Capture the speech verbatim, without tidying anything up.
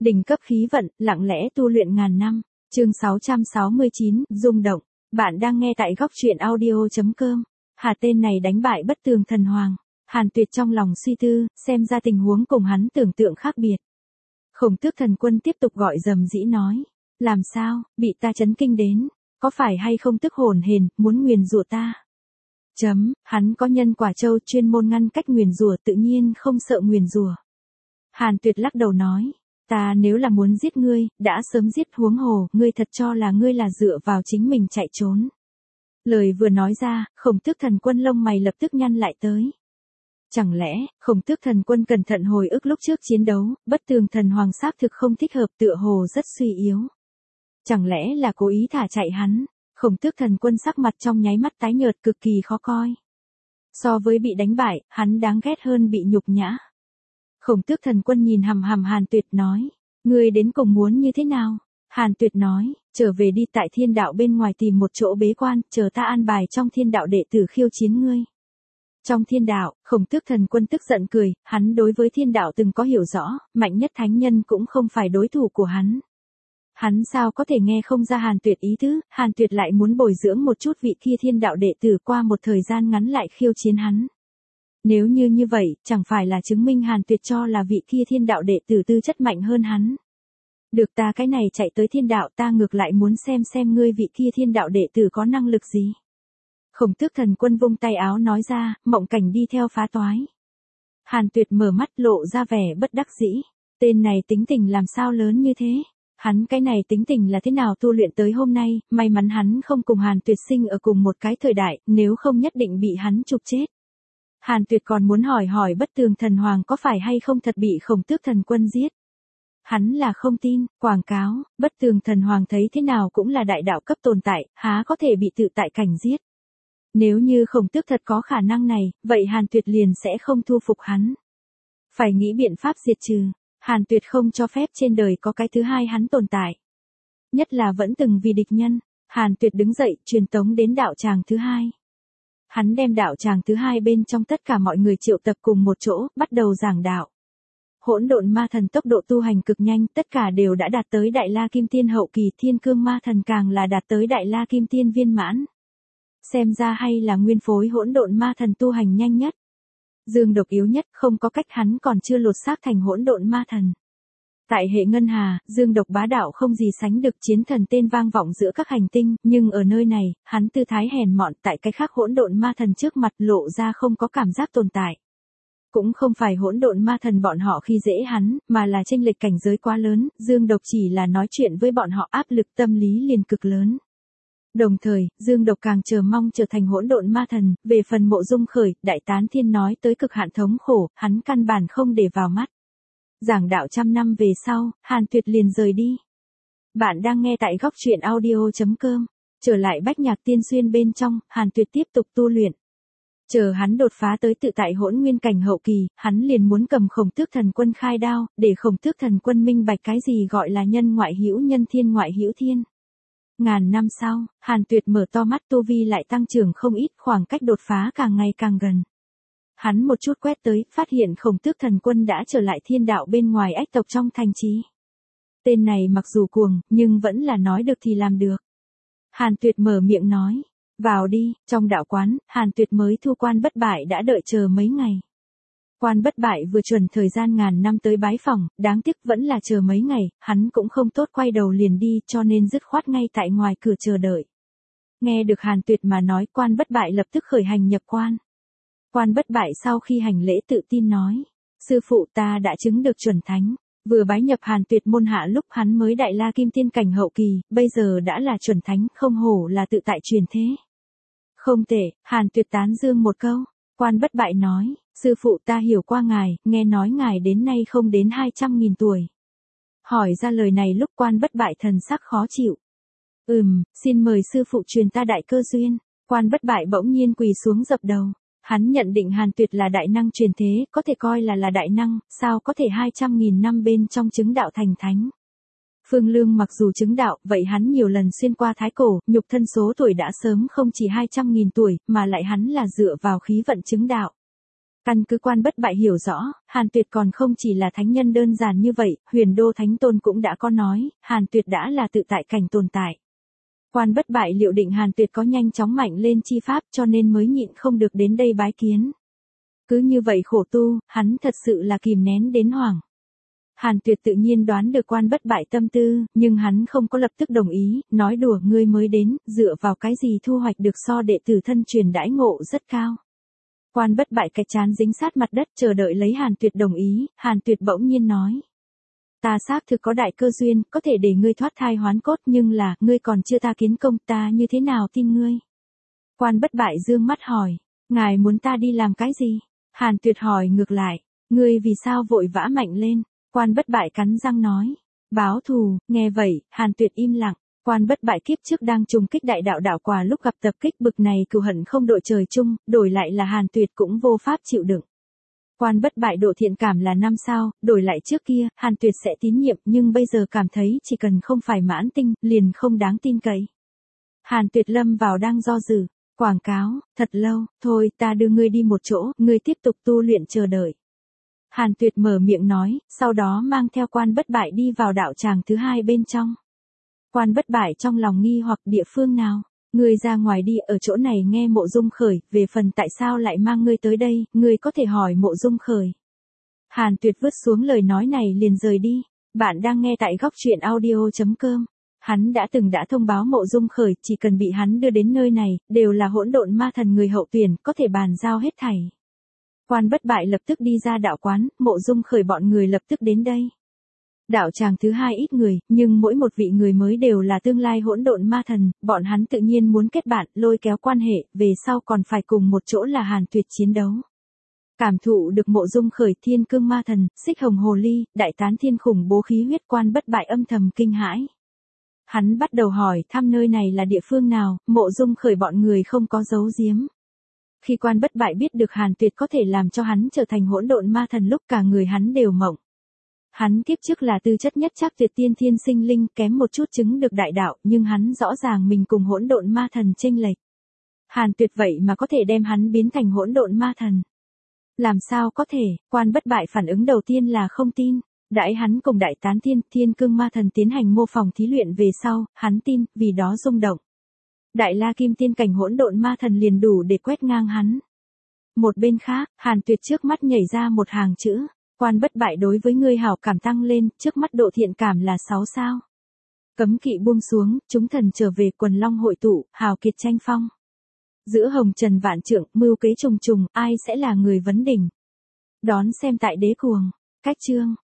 Đỉnh cấp khí vận, lặng lẽ tu luyện ngàn năm. Chương sáu trăm sáu mươi chín, rung động. Bạn đang nghe tại góc truyện audio chấm com. Hà tên này đánh bại Bất Tường Thần Hoàng. Hàn Tuyệt trong lòng suy tư, xem ra tình huống cùng hắn tưởng tượng khác biệt. Khổng Tước Thần Quân tiếp tục gọi dầm dĩ nói. Làm sao, bị ta chấn kinh đến, có phải hay không tức hồn hển, muốn nguyền rủa ta? Chấm, hắn có nhân quả châu chuyên môn ngăn cách nguyền rủa, tự nhiên không sợ nguyền rủa. Hàn Tuyệt lắc đầu nói. Ta nếu là muốn giết ngươi, đã sớm giết, huống hồ, ngươi thật cho là ngươi là dựa vào chính mình chạy trốn. Lời vừa nói ra, Khổng Tước Thần Quân lông mày lập tức nhăn lại tới. Chẳng lẽ, Khổng Tước Thần Quân cẩn thận hồi ức lúc trước chiến đấu, Bất Tường Thần Hoàng xác thực không thích hợp, tựa hồ rất suy yếu. Chẳng lẽ là cố ý thả chạy hắn? Khổng Tước Thần Quân sắc mặt trong nháy mắt tái nhợt, cực kỳ khó coi. So với bị đánh bại, hắn đáng ghét hơn bị nhục nhã. Khổng Tước Thần Quân nhìn hằm hằm Hàn Tuyệt nói, ngươi đến cùng muốn như thế nào? Hàn Tuyệt nói, trở về đi, tại thiên đạo bên ngoài tìm một chỗ bế quan, chờ ta an bài trong thiên đạo đệ tử khiêu chiến ngươi. Trong thiên đạo, Khổng Tước Thần Quân tức giận cười, hắn đối với thiên đạo từng có hiểu rõ, mạnh nhất thánh nhân cũng không phải đối thủ của hắn. Hắn sao có thể nghe không ra Hàn Tuyệt ý tứ, Hàn Tuyệt lại muốn bồi dưỡng một chút vị kia thiên đạo đệ tử, qua một thời gian ngắn lại khiêu chiến hắn. Nếu như như vậy, chẳng phải là chứng minh Hàn Tuyệt cho là vị kia thiên đạo đệ tử tư chất mạnh hơn hắn. Được, ta cái này chạy tới thiên đạo, ta ngược lại muốn xem xem ngươi vị kia thiên đạo đệ tử có năng lực gì. Khổng Tước Thần Quân vung tay áo nói ra, mộng cảnh đi theo phá toái. Hàn Tuyệt mở mắt lộ ra vẻ bất đắc dĩ. Tên này tính tình làm sao lớn như thế? Hắn cái này tính tình là thế nào tu luyện tới hôm nay, may mắn hắn không cùng Hàn Tuyệt sinh ở cùng một cái thời đại, nếu không nhất định bị hắn chụp chết. Hàn Tuyệt còn muốn hỏi hỏi Bất Tường Thần Hoàng có phải hay không thật bị Khổng Tước Thần Quân giết. Hắn là không tin, quảng cáo, Bất Tường Thần Hoàng thấy thế nào cũng là đại đạo cấp tồn tại, há có thể bị tự tại cảnh giết. Nếu như Khổng Tước thật có khả năng này, vậy Hàn Tuyệt liền sẽ không thu phục hắn. Phải nghĩ biện pháp diệt trừ. Hàn Tuyệt không cho phép trên đời có cái thứ hai hắn tồn tại. Nhất là vẫn từng vì địch nhân. Hàn Tuyệt đứng dậy, truyền tống đến đạo tràng thứ hai. Hắn đem đạo tràng thứ hai bên trong tất cả mọi người triệu tập cùng một chỗ, bắt đầu giảng đạo. Hỗn Độn Ma Thần tốc độ tu hành cực nhanh, tất cả đều đã đạt tới Đại La Kim Tiên hậu kỳ, Thiên Cương Ma Thần càng là đạt tới Đại La Kim Tiên viên mãn. Xem ra hay là nguyên phối Hỗn Độn Ma Thần tu hành nhanh nhất. Dương Độc yếu nhất, không có cách, hắn còn chưa lột xác thành Hỗn Độn Ma Thần. Tại hệ ngân hà, Dương Độc bá đạo không gì sánh được, chiến thần tên vang vọng giữa các hành tinh, nhưng ở nơi này, hắn tư thái hèn mọn, tại cái khác Hỗn Độn Ma Thần trước mặt lộ ra không có cảm giác tồn tại. Cũng không phải Hỗn Độn Ma Thần bọn họ khi dễ hắn, mà là chênh lệch cảnh giới quá lớn, Dương Độc chỉ là nói chuyện với bọn họ áp lực tâm lý liền cực lớn. Đồng thời, Dương Độc càng chờ mong trở thành Hỗn Độn Ma Thần, về phần Mộ Dung Khởi, Đại Tán Thiên nói tới cực hạn thống khổ, hắn căn bản không để vào mắt. Giảng đạo trăm năm về sau, Hàn Tuyệt liền rời đi. Bạn đang nghe tại góc truyện audio chấm com. Trở lại Bách Nhạc Tiên Xuyên bên trong, Hàn Tuyệt tiếp tục tu luyện. Chờ hắn đột phá tới tự tại hỗn nguyên cảnh hậu kỳ, hắn liền muốn cầm Khổng Tước Thần Quân khai đao, để Khổng Tước Thần Quân minh bạch cái gì gọi là nhân ngoại hữu nhân, thiên ngoại hữu thiên. Ngàn năm sau, Hàn Tuyệt mở to mắt, tu vi lại tăng trưởng không ít, khoảng cách đột phá càng ngày càng gần. Hắn một chút quét tới, phát hiện Khổng Tước Thần Quân đã trở lại thiên đạo bên ngoài ách tộc trong thành trì. Tên này mặc dù cuồng, nhưng vẫn là nói được thì làm được. Hàn Tuyệt mở miệng nói, vào đi. Trong đạo quán, Hàn Tuyệt mới thu Quan Bất Bại đã đợi chờ mấy ngày. Quan Bất Bại vừa chuẩn thời gian ngàn năm tới bái phỏng, đáng tiếc vẫn là chờ mấy ngày, hắn cũng không tốt quay đầu liền đi, cho nên dứt khoát ngay tại ngoài cửa chờ đợi. Nghe được Hàn Tuyệt mà nói, Quan Bất Bại lập tức khởi hành nhập quan. Quan Bất Bại sau khi hành lễ tự tin nói, sư phụ, ta đã chứng được chuẩn thánh. Vừa bái nhập Hàn Tuyệt môn hạ lúc hắn mới Đại La Kim Tiên cảnh hậu kỳ, bây giờ đã là chuẩn thánh, không hổ là tự tại truyền thế. Không tệ. Hàn Tuyệt tán dương một câu. Quan Bất Bại nói, sư phụ, ta hiểu qua ngài, nghe nói ngài đến nay không đến hai trăm nghìn tuổi. Hỏi ra lời này lúc Quan Bất Bại thần sắc khó chịu. Ừm, xin mời sư phụ truyền ta đại cơ duyên. Quan Bất Bại bỗng nhiên quỳ xuống dập đầu. Hắn nhận định Hàn Tuyệt là đại năng truyền thế, có thể coi là là đại năng, sao có thể hai trăm nghìn năm bên trong chứng đạo thành thánh. Phương Lương mặc dù chứng đạo, vậy hắn nhiều lần xuyên qua thái cổ, nhục thân số tuổi đã sớm không chỉ hai trăm nghìn tuổi, mà lại hắn là dựa vào khí vận chứng đạo. Căn cứ Quan Bất Bại hiểu rõ, Hàn Tuyệt còn không chỉ là thánh nhân đơn giản như vậy, Huyền Đô Thánh Tôn cũng đã có nói, Hàn Tuyệt đã là tự tại cảnh tồn tại. Quan Bất Bại liệu định Hàn Tuyệt có nhanh chóng mạnh lên chi pháp cho nên mới nhịn không được đến đây bái kiến. Cứ như vậy khổ tu, hắn thật sự là kìm nén đến hoảng. Hàn Tuyệt tự nhiên đoán được Quan Bất Bại tâm tư, nhưng hắn không có lập tức đồng ý, nói đùa ngươi mới đến, dựa vào cái gì thu hoạch được so đệ tử thân truyền đãi ngộ rất cao. Quan Bất Bại cái chán dính sát mặt đất chờ đợi lấy Hàn Tuyệt đồng ý, Hàn Tuyệt bỗng nhiên nói. Ta xác thực có đại cơ duyên, có thể để ngươi thoát thai hoán cốt nhưng là, ngươi còn chưa ta kiến công, ta như thế nào tin ngươi? Quan Bất Bại dương mắt hỏi, ngài muốn ta đi làm cái gì? Hàn Tuyệt hỏi ngược lại, ngươi vì sao vội vã mạnh lên? Quan Bất Bại cắn răng nói, báo thù. Nghe vậy, Hàn Tuyệt im lặng. Quan Bất Bại kiếp trước đang trùng kích đại đạo đạo quả lúc gặp tập kích bực này cừu hận không đội trời chung, đổi lại là Hàn Tuyệt cũng vô pháp chịu đựng. Quan Bất Bại độ thiện cảm là năm sao, đổi lại trước kia, Hàn Tuyệt sẽ tín nhiệm nhưng bây giờ cảm thấy chỉ cần không phải mãn tinh, liền không đáng tin cậy. Hàn Tuyệt lâm vào đang do dự, quảng cáo, thật lâu, thôi ta đưa ngươi đi một chỗ, ngươi tiếp tục tu luyện chờ đợi. Hàn Tuyệt mở miệng nói, sau đó mang theo Quan Bất Bại đi vào đạo tràng thứ hai bên trong. Quan Bất Bại trong lòng nghi hoặc địa phương nào, ngươi ra ngoài đi ở chỗ này nghe Mộ Dung Khởi, về phần tại sao lại mang ngươi tới đây, ngươi có thể hỏi Mộ Dung Khởi. Hàn Tuyệt vứt xuống lời nói này liền rời đi, bạn đang nghe tại góc truyện audio chấm com. Hắn đã từng đã thông báo Mộ Dung Khởi, chỉ cần bị hắn đưa đến nơi này, đều là hỗn độn ma thần người hậu tuyển, có thể bàn giao hết thảy. Quan Bất Bại lập tức đi ra đạo quán, Mộ Dung Khởi bọn người lập tức đến đây. Đạo tràng thứ hai ít người, nhưng mỗi một vị người mới đều là tương lai hỗn độn ma thần, bọn hắn tự nhiên muốn kết bạn, lôi kéo quan hệ, về sau còn phải cùng một chỗ là Hàn Tuyệt chiến đấu. Cảm thụ được Mộ Dung Khởi thiên cương ma thần, xích hồng hồ ly, đại tán thiên khủng bố khí huyết. Quan Bất Bại âm thầm kinh hãi. Hắn bắt đầu hỏi thăm nơi này là địa phương nào, Mộ Dung Khởi bọn người không có giấu giếm. Khi Quan Bất Bại biết được Hàn Tuyệt có thể làm cho hắn trở thành hỗn độn ma thần lúc cả người hắn đều mộng. Hắn kiếp trước là tư chất nhất chắc tuyệt tiên thiên sinh linh, kém một chút chứng được đại đạo, nhưng hắn rõ ràng mình cùng hỗn độn ma thần chênh lệch. Hàn Tuyệt vậy mà có thể đem hắn biến thành hỗn độn ma thần. Làm sao có thể? Quan Bất Bại phản ứng đầu tiên là không tin. Đãi hắn cùng đại tán thiên, thiên cương ma thần tiến hành mô phỏng thí luyện về sau, hắn tin, vì đó rung động. Đại La Kim tiên cảnh hỗn độn ma thần liền đủ để quét ngang hắn. Một bên khác, Hàn Tuyệt trước mắt nhảy ra một hàng chữ. Quan Bất Bại đối với ngươi hảo cảm tăng lên, trước mắt độ thiện cảm là sáu sao. Cấm kỵ buông xuống, chúng thần trở về, quần long hội tụ, hào kiệt tranh phong. Giữa hồng trần vạn trượng, mưu kế trùng trùng, ai sẽ là người vấn đỉnh. Đón xem tại Đế Cuồng. Cách chương.